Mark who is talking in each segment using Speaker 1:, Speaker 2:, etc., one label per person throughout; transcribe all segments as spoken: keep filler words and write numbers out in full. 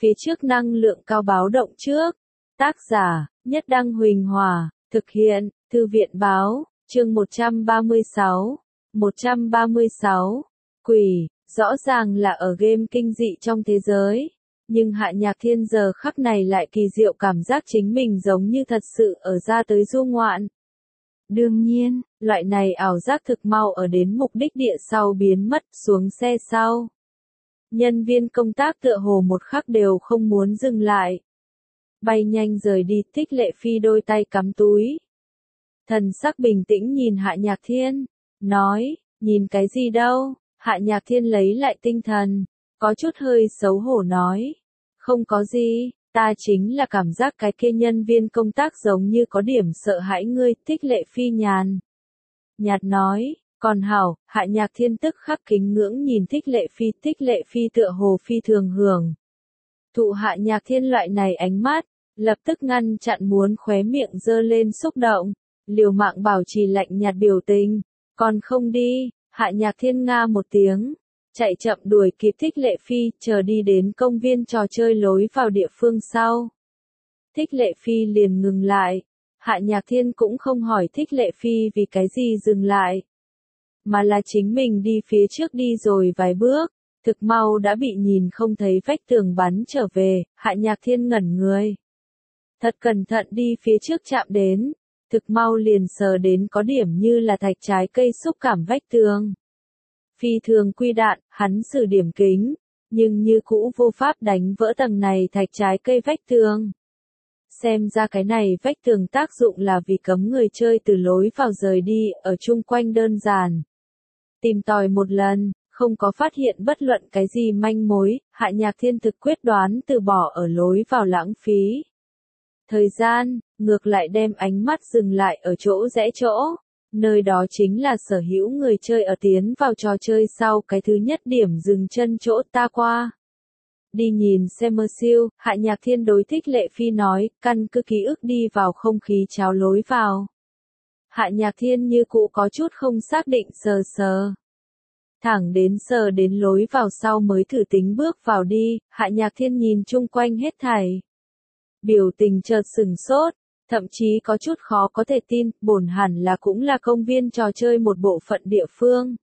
Speaker 1: phía trước năng lượng cao báo động trước. Tác giả, Nhất Đăng Huỳnh Hòa, thực hiện, Thư viện Báo, chương một trăm ba mươi sáu. một trăm ba mươi sáu. Quỷ, rõ ràng là ở game kinh dị trong thế giới. Nhưng Hạ Nhạc Thiên giờ khắc này lại kỳ diệu cảm giác chính mình giống như thật sự ở ra tới du ngoạn. Đương nhiên, loại này ảo giác thực mau ở đến mục đích địa sau biến mất xuống xe sau. Nhân viên công tác tựa hồ một khắc đều không muốn dừng lại. Bay nhanh rời đi, Thích Lệ Phi đôi tay cắm túi. Thần sắc bình tĩnh nhìn Hạ Nhạc Thiên, nói, nhìn cái gì đâu, Hạ Nhạc Thiên lấy lại tinh thần, có chút hơi xấu hổ nói, không có gì, ta chính là cảm giác cái kia nhân viên công tác giống như có điểm sợ hãi ngươi, Thích Lệ Phi nhàn. Nhạt nói, còn hảo, Hạ Nhạc Thiên tức khắc kính ngưỡng nhìn Thích Lệ Phi, Thích Lệ Phi tựa hồ phi thường hưởng. Thụ Hạ Nhạc Thiên loại này ánh mắt, lập tức ngăn chặn muốn khóe miệng dơ lên xúc động, liều mạng bảo trì lạnh nhạt biểu tình, còn không đi, Hạ Nhạc Thiên nga một tiếng, chạy chậm đuổi kịp Thích Lệ Phi, chờ đi đến công viên trò chơi lối vào địa phương sau. Thích Lệ Phi liền ngừng lại, Hạ Nhạc Thiên cũng không hỏi Thích Lệ Phi vì cái gì dừng lại, mà là chính mình đi phía trước đi rồi vài bước, thực mau đã bị nhìn không thấy vách tường bắn trở về, Hạ Nhạc Thiên ngẩn người. Thật cẩn thận đi phía trước chạm đến, thực mau liền sờ đến có điểm như là thạch trái cây xúc cảm vách tường. Phi thường quy đạn, hắn sử điểm kính, nhưng như cũ vô pháp đánh vỡ tầng này thạch trái cây vách tường. Xem ra cái này vách tường tác dụng là vì cấm người chơi từ lối vào rời đi, ở chung quanh đơn giản. Tìm tòi một lần, không có phát hiện bất luận cái gì manh mối, Hạ Nhạc Thiên thực quyết đoán từ bỏ ở lối vào lãng phí thời gian, ngược lại đem ánh mắt dừng lại ở chỗ rẽ chỗ, nơi đó chính là sở hữu người chơi ở tiến vào trò chơi sau cái thứ nhất điểm dừng chân chỗ ta qua. Đi nhìn xem mơ siêu, Hạ Nhạc Thiên đối Thích Lệ Phi nói, căn cứ ký ức đi vào không khí cháo lối vào. Hạ Nhạc Thiên như cũ có chút không xác định sờ sờ. Thẳng đến sờ đến lối vào sau mới thử tính bước vào đi, Hạ Nhạc Thiên nhìn chung quanh hết thảy. Biểu tình chợt sừng sốt, thậm chí có chút khó có thể tin, bổn hẳn là cũng là công viên trò chơi một bộ phận địa phương.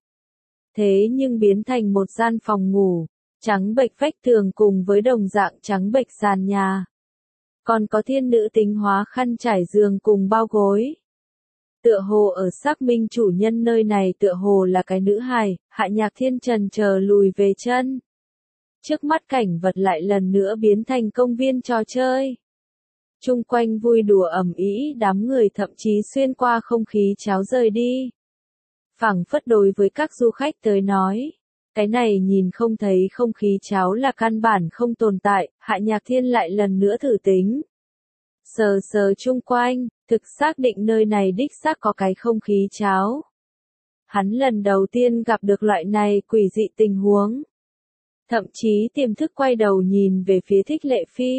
Speaker 1: Thế nhưng biến thành một gian phòng ngủ, trắng bệch vách tường cùng với đồng dạng trắng bệch sàn nhà. Còn có thiên nữ tính hóa khăn trải giường cùng bao gối. Tựa hồ ở xác minh chủ nhân nơi này tựa hồ là cái nữ hài, Hạ Nhạc Thiên trần chờ lùi về chân. Trước mắt cảnh vật lại lần nữa biến thành công viên trò chơi. Chung quanh vui đùa ầm ĩ, đám người thậm chí xuyên qua không khí cháo rời đi. Phảng phất đối với các du khách tới nói, cái này nhìn không thấy không khí cháo là căn bản không tồn tại, Hạ Nhạc Thiên lại lần nữa thử tính. Sờ sờ chung quanh, thực xác định nơi này đích xác có cái không khí cháo. Hắn lần đầu tiên gặp được loại này quỷ dị tình huống. Thậm chí tiềm thức quay đầu nhìn về phía Thích Lệ Phi.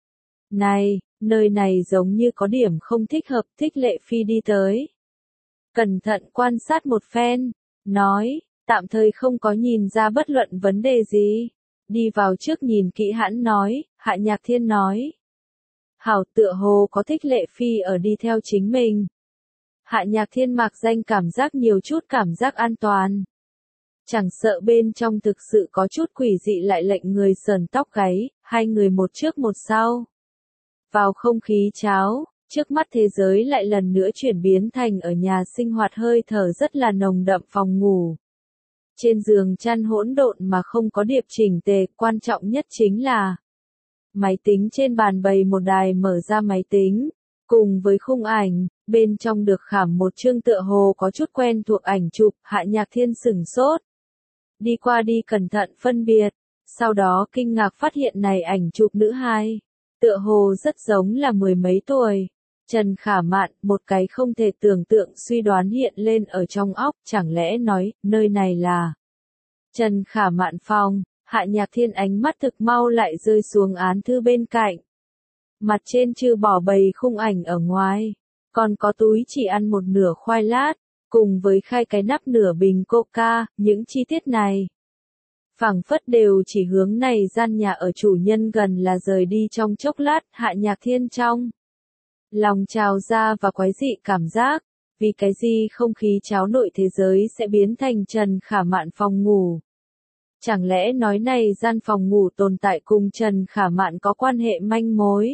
Speaker 1: Này, nơi này giống như có điểm không thích hợp, Thích Lệ Phi đi tới. Cẩn thận quan sát một phen, nói, tạm thời không có nhìn ra bất luận vấn đề gì. Đi vào trước nhìn kỹ hãn nói, Hạ Nhạc Thiên nói. Hảo tựa hồ có Thích Lệ Phi ở đi theo chính mình. Hạ Nhạc Thiên mạc danh cảm giác nhiều chút cảm giác an toàn. Chẳng sợ bên trong thực sự có chút quỷ dị lại lệnh người sờn tóc gáy, hai người một trước một sau. Vào không khí cháo, trước mắt thế giới lại lần nữa chuyển biến thành ở nhà sinh hoạt hơi thở rất là nồng đậm phòng ngủ. Trên giường chăn hỗn độn mà không có điệp chỉnh tề, quan trọng nhất chính là máy tính trên bàn bày một đài mở ra máy tính, cùng với khung ảnh, bên trong được khảm một chương tựa hồ có chút quen thuộc ảnh chụp, Hạ Nhạc Thiên sửng sốt. Đi qua đi cẩn thận phân biệt, sau đó kinh ngạc phát hiện này ảnh chụp nữ hài, tựa hồ rất giống là mười mấy tuổi. Trần Khả Mạn, một cái không thể tưởng tượng suy đoán hiện lên ở trong óc, chẳng lẽ nói, nơi này là Trần Khả Mạn phòng. Hạ Nhạc Thiên ánh mắt thực mau lại rơi xuống án thư bên cạnh. Mặt trên trừ bỏ bầy khung ảnh ở ngoài, còn có túi chỉ ăn một nửa khoai lát, cùng với khai cái nắp nửa bình coca, những chi tiết này phảng phất đều chỉ hướng này gian nhà ở chủ nhân gần là rời đi trong chốc lát. Hạ Nhạc Thiên trong lòng trào ra và quái dị cảm giác, vì cái gì không khí cháo nội thế giới sẽ biến thành Trần Khả Mạn phòng ngủ. Chẳng lẽ nói này gian phòng ngủ tồn tại cùng Trần Khả Mạn có quan hệ manh mối?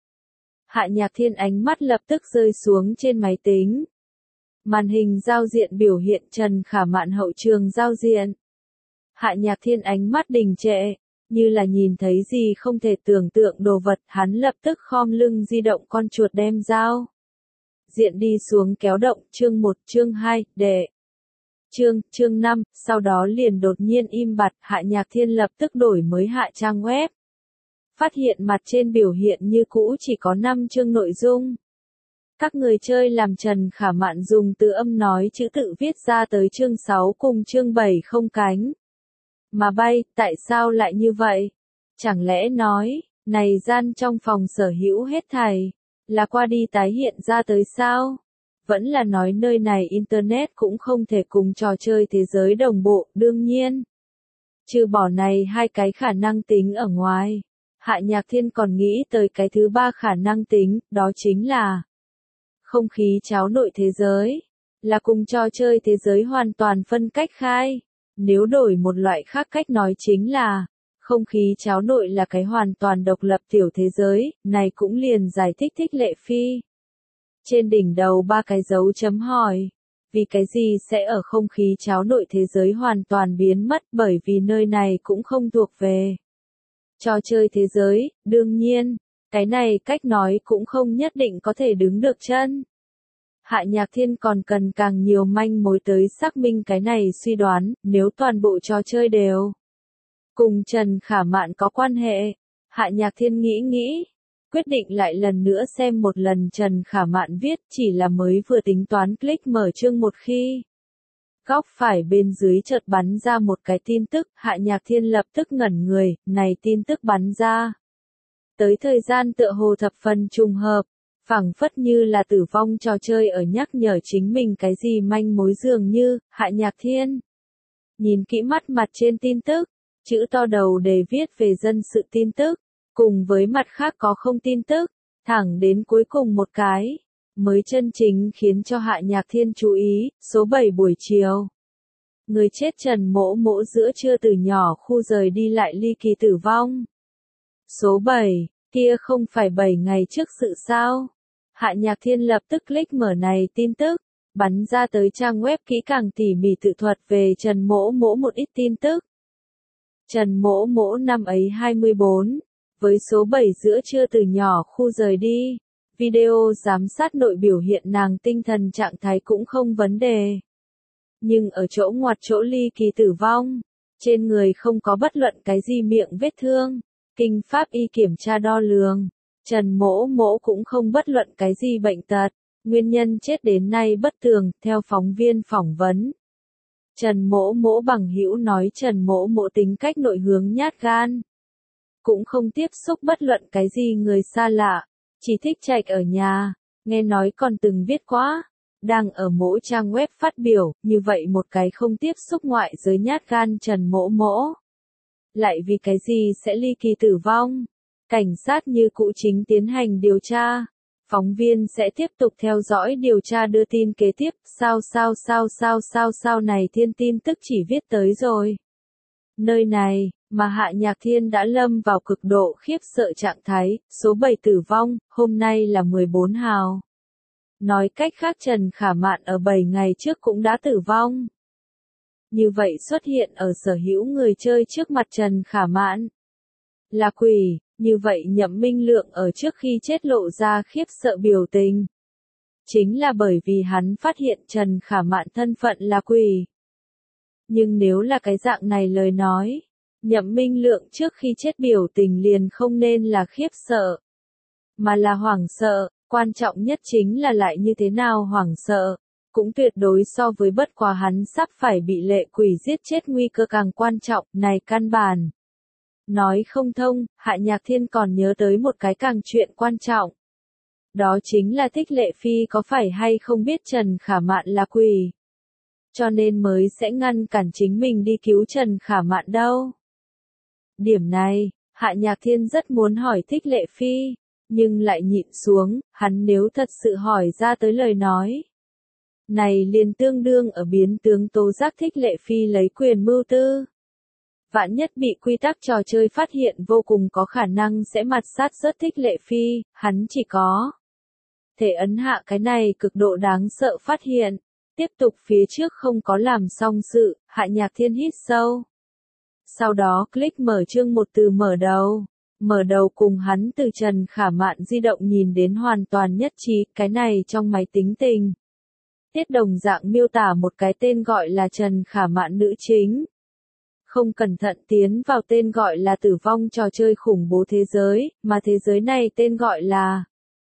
Speaker 1: Hạ Nhạc Thiên ánh mắt lập tức rơi xuống trên máy tính. Màn hình giao diện biểu hiện Trần Khả Mạn hậu trường giao diện. Hạ Nhạc Thiên ánh mắt đình trệ, như là nhìn thấy gì không thể tưởng tượng đồ vật, hắn lập tức khom lưng di động con chuột đem giao diện đi xuống kéo động, chương một, chương hai, đệ. Chương, chương năm, sau đó liền đột nhiên im bặt, Hạ Nhạc Thiên lập tức đổi mới hạ trang web. Phát hiện mặt trên biểu hiện như cũ chỉ có năm chương nội dung. Các người chơi làm Trần Khả Mạn dùng từ âm nói chữ tự viết ra tới chương sáu cùng chương bảy không cánh mà bay, tại sao lại như vậy? Chẳng lẽ nói, này gian trong phòng sở hữu hết thảy, là qua đi tái hiện ra tới sao? Vẫn là nói nơi này Internet cũng không thể cùng trò chơi thế giới đồng bộ, đương nhiên. Trừ bỏ này hai cái khả năng tính ở ngoài, Hạ Nhạc Thiên còn nghĩ tới cái thứ ba khả năng tính, đó chính là không khí cháo nội thế giới, là cùng trò chơi thế giới hoàn toàn phân cách khai. Nếu đổi một loại khác cách nói chính là, không khí cháo nội là cái hoàn toàn độc lập tiểu thế giới, này cũng liền giải thích thích Lệ Phi. Trên đỉnh đầu ba cái dấu chấm hỏi, vì cái gì sẽ ở không khí cháo nội thế giới hoàn toàn biến mất, bởi vì nơi này cũng không thuộc về trò chơi thế giới, đương nhiên, cái này cách nói cũng không nhất định có thể đứng được chân. Hạ Nhạc Thiên còn cần càng nhiều manh mối tới xác minh cái này suy đoán, nếu toàn bộ trò chơi đều cùng Trần Khả Mạn có quan hệ. Hạ Nhạc Thiên nghĩ nghĩ, quyết định lại lần nữa xem một lần Trần Khả Mạn viết, chỉ là mới vừa tính toán click mở chương một khi. Góc phải bên dưới chợt bắn ra một cái tin tức, Hạ Nhạc Thiên lập tức ngẩn người, này tin tức bắn ra. Tới thời gian tựa hồ thập phần trùng hợp, phảng phất như là tử vong trò chơi ở nhắc nhở chính mình cái gì manh mối dường như. Hạ Nhạc Thiên nhìn kỹ mắt mặt trên tin tức, chữ to đầu đề viết về dân sự tin tức, cùng với mặt khác có không tin tức, thẳng đến cuối cùng một cái, mới chân chính khiến cho Hạ Nhạc Thiên chú ý, số bảy buổi chiều. Người chết Trần Mỗ Mỗ giữa trưa từ nhỏ khu rời đi lại ly kỳ tử vong. Số bảy, kia không phải bảy ngày trước sự sao? Hạ Nhạc Thiên lập tức click mở này tin tức, bắn ra tới trang web kỹ càng tỉ mỉ tự thuật về Trần Mỗ Mỗ một ít tin tức. Trần Mỗ Mỗ năm ấy hai mươi bốn, với số bảy giữa trưa từ nhỏ khu rời đi. Video giám sát nội biểu hiện nàng tinh thần trạng thái cũng không vấn đề. Nhưng ở chỗ ngoặt chỗ ly kỳ tử vong, trên người không có bất luận cái gì miệng vết thương, kinh pháp y kiểm tra đo lường. Trần Mỗ Mỗ cũng không bất luận cái gì bệnh tật, nguyên nhân chết đến nay bất tường, theo phóng viên phỏng vấn. Trần Mỗ Mỗ bằng hữu nói Trần Mỗ Mỗ tính cách nội hướng nhát gan. Cũng không tiếp xúc bất luận cái gì người xa lạ, chỉ thích trạch ở nhà, nghe nói còn từng viết quá, đang ở mỗi trang web phát biểu, như vậy một cái không tiếp xúc ngoại giới nhát gan Trần Mỗ Mỗ. Lại vì cái gì sẽ ly kỳ tử vong? Cảnh sát như cũ chính tiến hành điều tra. Phóng viên sẽ tiếp tục theo dõi điều tra đưa tin kế tiếp, sao sao sao sao sao sao này thiên tin tức chỉ viết tới rồi. Nơi này, mà Hạ Nhạc Thiên đã lâm vào cực độ khiếp sợ trạng thái, số bảy tử vong, hôm nay là mười bốn hào. Nói cách khác Trần Khả Mạn ở bảy ngày trước cũng đã tử vong. Như vậy xuất hiện ở sở hữu người chơi trước mặt Trần Khả Mạn là quỷ, như vậy Nhậm Minh Lượng ở trước khi chết lộ ra khiếp sợ biểu tình. Chính là bởi vì hắn phát hiện Trần Khả Mạn thân phận là quỷ. Nhưng nếu là cái dạng này lời nói, Nhậm Minh Lượng trước khi chết biểu tình liền không nên là khiếp sợ, mà là hoảng sợ, quan trọng nhất chính là lại như thế nào hoảng sợ, cũng tuyệt đối so với bất quá hắn sắp phải bị lệ quỷ giết chết nguy cơ càng quan trọng, này căn bản. Nói không thông, Hạ Nhạc Thiên còn nhớ tới một cái càng chuyện quan trọng. Đó chính là Thích Lệ Phi có phải hay không biết Trần Khả Mạn là quỷ. Cho nên mới sẽ ngăn cản chính mình đi cứu Trần Khả Mạn đâu. Điểm này, Hạ Nhạc Thiên rất muốn hỏi Thích Lệ Phi, nhưng lại nhịn xuống, hắn nếu thật sự hỏi ra tới lời nói. Này liền tương đương ở biến tướng tố giác Thích Lệ Phi lấy quyền mưu tư. Vạn nhất bị quy tắc trò chơi phát hiện vô cùng có khả năng sẽ mặt sát rớt Thích Lệ Phi, hắn chỉ có thể ấn hạ cái này cực độ đáng sợ phát hiện. Tiếp tục phía trước không có làm xong sự, Hạ Nhạc Thiên hít sâu. Sau đó click mở chương một từ mở đầu. Mở đầu cùng hắn từ Trần Khả Mạn di động nhìn đến hoàn toàn nhất trí, cái này trong máy tính tình. Tiết đồng dạng miêu tả một cái tên gọi là Trần Khả Mạn nữ chính. Không cẩn thận tiến vào tên gọi là tử vong trò chơi khủng bố thế giới, mà thế giới này tên gọi là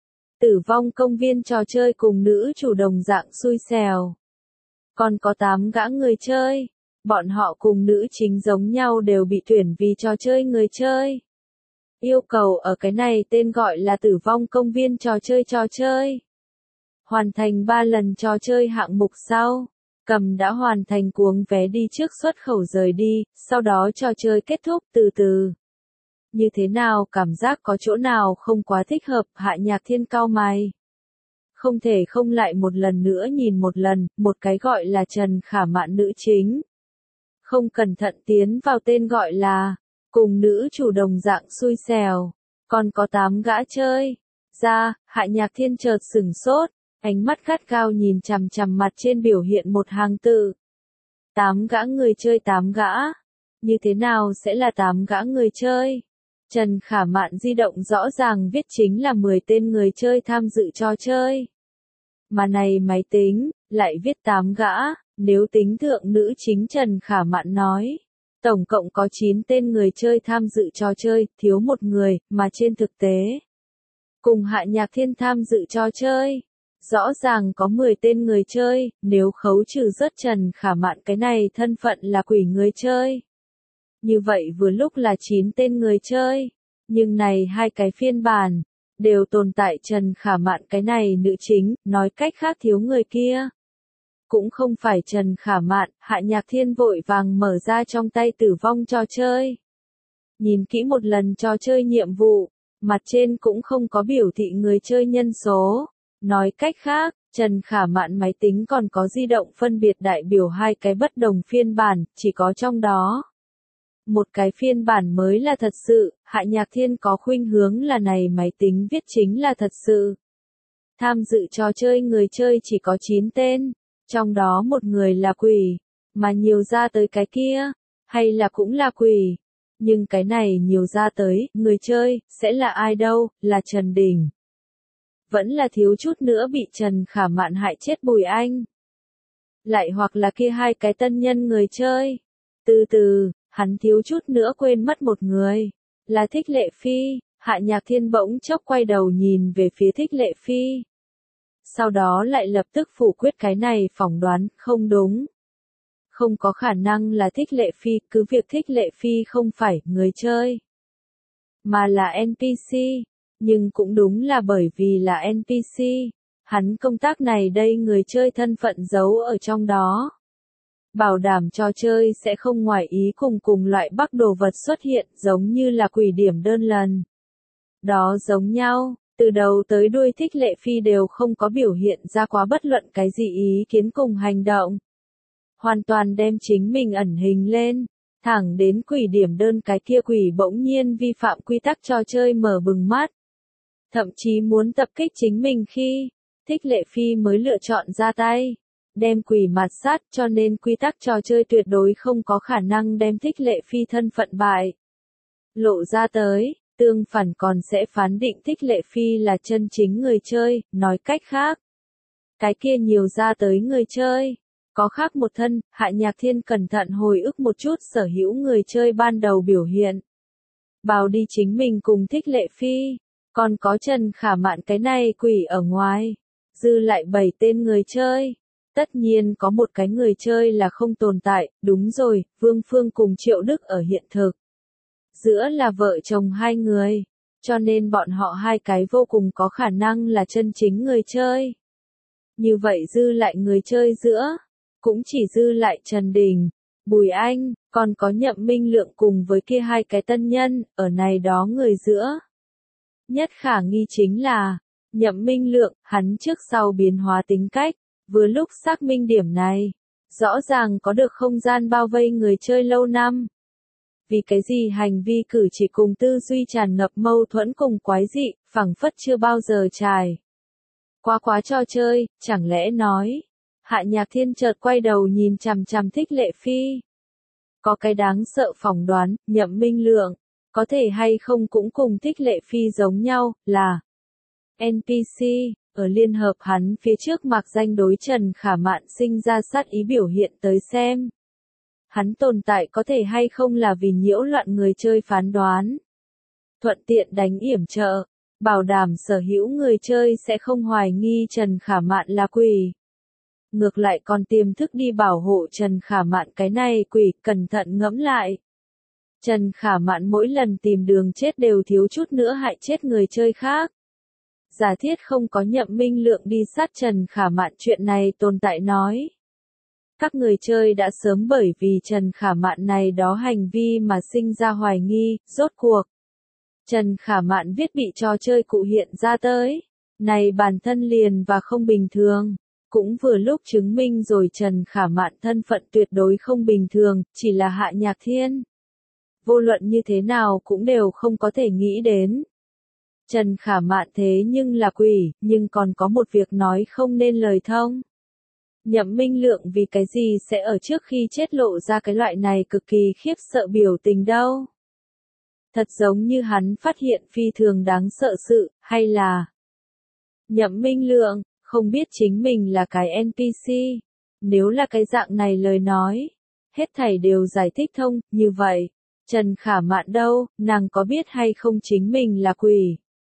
Speaker 1: tử vong công viên trò chơi cùng nữ chủ đồng dạng xui xẻo. Còn có tám gã người chơi, bọn họ cùng nữ chính giống nhau đều bị tuyển vì trò chơi người chơi. Yêu cầu ở cái này tên gọi là tử vong công viên trò chơi trò chơi. Hoàn thành ba lần trò chơi hạng mục sau, cầm đã hoàn thành cuống vé đi trước xuất khẩu rời đi, sau đó trò chơi kết thúc từ từ. Như thế nào cảm giác có chỗ nào không quá thích hợp, Hạ Nhạc Thiên cau mày. Không thể không lại một lần nữa nhìn một lần, một cái gọi là Trần Khả Mạn nữ chính. Không cẩn thận tiến vào tên gọi là, cùng nữ chủ đồng dạng xui xẻo, còn có tám gã chơi. Ra, Hạ Nhạc Thiên chợt sửng sốt, ánh mắt gắt gao nhìn chằm chằm mặt trên biểu hiện một hàng tự. Tám gã người chơi tám gã. Như thế nào sẽ là tám gã người chơi? Trần Khả Mạn di động rõ ràng viết chính là mười tên người chơi tham dự trò chơi. Mà này máy tính, lại viết tám gã, nếu tính thượng nữ chính Trần Khả Mạn nói. Tổng cộng có chín tên người chơi tham dự trò chơi, thiếu một người, mà trên thực tế. Cùng Hạ Nhạc Thiên tham dự trò chơi. Rõ ràng có mười tên người chơi, nếu khấu trừ rớt Trần Khả Mạn cái này thân phận là quỷ người chơi. Như vậy vừa lúc là chín tên người chơi, nhưng này hai cái phiên bản, đều tồn tại Trần Khả Mạn cái này nữ chính, nói cách khác thiếu người kia. Cũng không phải Trần Khả Mạn, Hạ Nhạc Thiên vội vàng mở ra trong tay tử vong trò chơi. Nhìn kỹ một lần trò chơi nhiệm vụ, mặt trên cũng không có biểu thị người chơi nhân số. Nói cách khác, Trần Khả Mạn máy tính còn có di động phân biệt đại biểu hai cái bất đồng phiên bản, chỉ có trong đó. Một cái phiên bản mới là thật sự, Hạ Nhạc Thiên có khuynh hướng là này máy tính viết chính là thật sự. Tham dự trò chơi người chơi chỉ có chín tên, trong đó một người là quỷ, mà nhiều ra tới cái kia, hay là cũng là quỷ. Nhưng cái này nhiều ra tới, người chơi, sẽ là ai đâu, là Trần Đình. Vẫn là thiếu chút nữa bị Trần Khả Mạn hại chết Bùi Anh. Lại hoặc là kia hai cái tân nhân người chơi. Từ từ, hắn thiếu chút nữa quên mất một người. Là Thích Lệ Phi, Hạ Nhạc Thiên bỗng chốc quay đầu nhìn về phía Thích Lệ Phi. Sau đó lại lập tức phủ quyết cái này phỏng đoán, không đúng. Không có khả năng là Thích Lệ Phi, cứ việc Thích Lệ Phi không phải người chơi, mà là en pê xê. Nhưng cũng đúng là bởi vì là en pê xê, hắn công tác này đây người chơi thân phận giấu ở trong đó. Bảo đảm trò chơi sẽ không ngoài ý cùng cùng loại bắc đồ vật xuất hiện giống như là quỷ điểm đơn lần. Đó giống nhau, từ đầu tới đuôi Thích Lệ Phi đều không có biểu hiện ra quá bất luận cái gì ý kiến cùng hành động. Hoàn toàn đem chính mình ẩn hình lên. Thẳng đến quỷ điểm đơn cái kia quỷ bỗng nhiên vi phạm quy tắc trò chơi mở bừng mắt. Thậm chí muốn tập kích chính mình khi, Thích Lệ Phi mới lựa chọn ra tay, đem quỷ mạt sát cho nên quy tắc trò chơi tuyệt đối không có khả năng đem Thích Lệ Phi thân phận bại. Lộ ra tới, tương phản còn sẽ phán định Thích Lệ Phi là chân chính người chơi, nói cách khác. Cái kia nhiều ra tới người chơi, có khác một thân, Hạ Nhạc Thiên cẩn thận hồi ức một chút sở hữu người chơi ban đầu biểu hiện. Bảo đi chính mình cùng Thích Lệ Phi. Còn có Trần Khả Mạn cái này quỷ ở ngoài. Dư lại bảy tên người chơi. Tất nhiên có một cái người chơi là không tồn tại, đúng rồi, Vương Phương cùng Triệu Đức ở hiện thực. Giữa là vợ chồng hai người. Cho nên bọn họ hai cái vô cùng có khả năng là chân chính người chơi. Như vậy dư lại người chơi giữa. Cũng chỉ dư lại Trần Đình. Bùi Anh, còn có Nhậm Minh Lượng cùng với kia hai cái tân nhân, ở này đó người giữa. Nhất khả nghi chính là, Nhậm Minh Lượng, hắn trước sau biến hóa tính cách, vừa lúc xác minh điểm này, rõ ràng có được không gian bao vây người chơi lâu năm. Vì cái gì hành vi cử chỉ cùng tư duy tràn ngập mâu thuẫn cùng quái dị, phẳng phất chưa bao giờ trải qua quá trò chơi, chẳng lẽ nói. Hạ Nhạc Thiên chợt quay đầu nhìn chằm chằm Thích Lệ Phi. Có cái đáng sợ phỏng đoán, Nhậm Minh Lượng, có thể hay không cũng cùng Thích Lệ Phi giống nhau, là en pê xê, ở liên hợp hắn phía trước mạc danh đối Trần Khả Mạn sinh ra sát ý biểu hiện tới xem. Hắn tồn tại có thể hay không là vì nhiễu loạn người chơi phán đoán. Thuận tiện đánh yểm trợ, bảo đảm sở hữu người chơi sẽ không hoài nghi Trần Khả Mạn là quỷ. Ngược lại còn tiềm thức đi bảo hộ Trần Khả Mạn cái này quỷ, cẩn thận ngẫm lại. Trần Khả Mạn mỗi lần tìm đường chết đều thiếu chút nữa hại chết người chơi khác. Giả thiết không có Nhậm Minh Lượng đi sát Trần Khả Mạn chuyện này tồn tại nói. Các người chơi đã sớm bởi vì Trần Khả Mạn này đó hành vi mà sinh ra hoài nghi, rốt cuộc. Trần Khả Mạn viết bị trò chơi cụ hiện ra tới. Này bản thân liền và không bình thường. Cũng vừa lúc chứng minh rồi Trần Khả Mạn thân phận tuyệt đối không bình thường, chỉ là Hạ Nhạc Thiên. Vô luận như thế nào cũng đều không có thể nghĩ đến. Trần Khả Mạn thế nhưng là quỷ, nhưng còn có một việc nói không nên lời thông. Nhậm Minh Lượng vì cái gì sẽ ở trước khi chết lộ ra cái loại này cực kỳ khiếp sợ biểu tình đâu. Thật giống như hắn phát hiện phi thường đáng sợ sự, hay là Nhậm Minh Lượng không biết chính mình là cái en pê xê. Nếu là cái dạng này lời nói, hết thảy đều giải thích thông, như vậy, Trần Khả Mạn đâu, nàng có biết hay không chính mình là quỷ?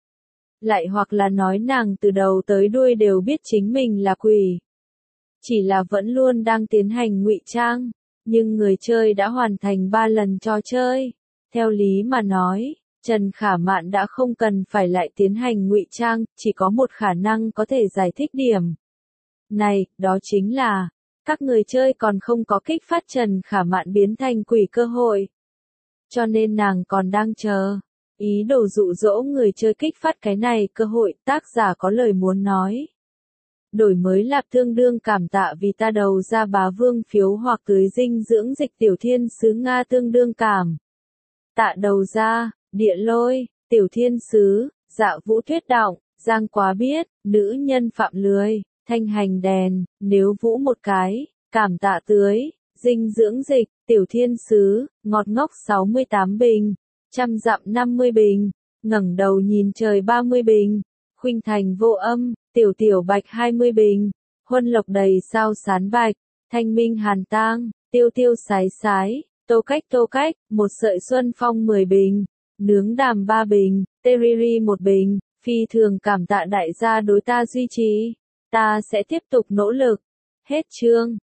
Speaker 1: Lại hoặc là nói nàng từ đầu tới đuôi đều biết chính mình là quỷ. Chỉ là vẫn luôn đang tiến hành ngụy trang, nhưng người chơi đã hoàn thành ba lần trò chơi. Theo lý mà nói, Trần Khả Mạn đã không cần phải lại tiến hành ngụy trang, chỉ có một khả năng có thể giải thích điểm. Này, đó chính là, các người chơi còn không có kích phát Trần Khả Mạn biến thành quỷ cơ hội. Cho nên nàng còn đang chờ. Ý đồ dụ dỗ người chơi kích phát cái này cơ hội, tác giả có lời muốn nói. Đổi mới lạp tương đương cảm tạ vì ta đầu ra bá vương phiếu hoặc tưới dinh dưỡng dịch tiểu thiên sứ Nga tương đương cảm. Tạ đầu ra, địa lôi, tiểu thiên sứ, dạ vũ tuyết động, giang quá biết, nữ nhân phạm lười, thanh hành đèn, nếu vũ một cái, cảm tạ tưới, dinh dưỡng dịch, tiểu thiên sứ, ngọt ngốc sáu mươi tám bình, trăm dặm năm mươi bình, ngẩng đầu nhìn trời ba mươi bình, khuynh thành vô âm, tiểu tiểu bạch hai mươi bình, huân lộc đầy sao sán bạch, thanh minh hàn tang, tiêu tiêu sái sái, tô cách tô cách, một sợi xuân phong mười bình, nướng đàm ba bình, teriri một bình, phi thường cảm tạ đại gia đối ta duy trì, ta sẽ tiếp tục nỗ lực. Hết chương.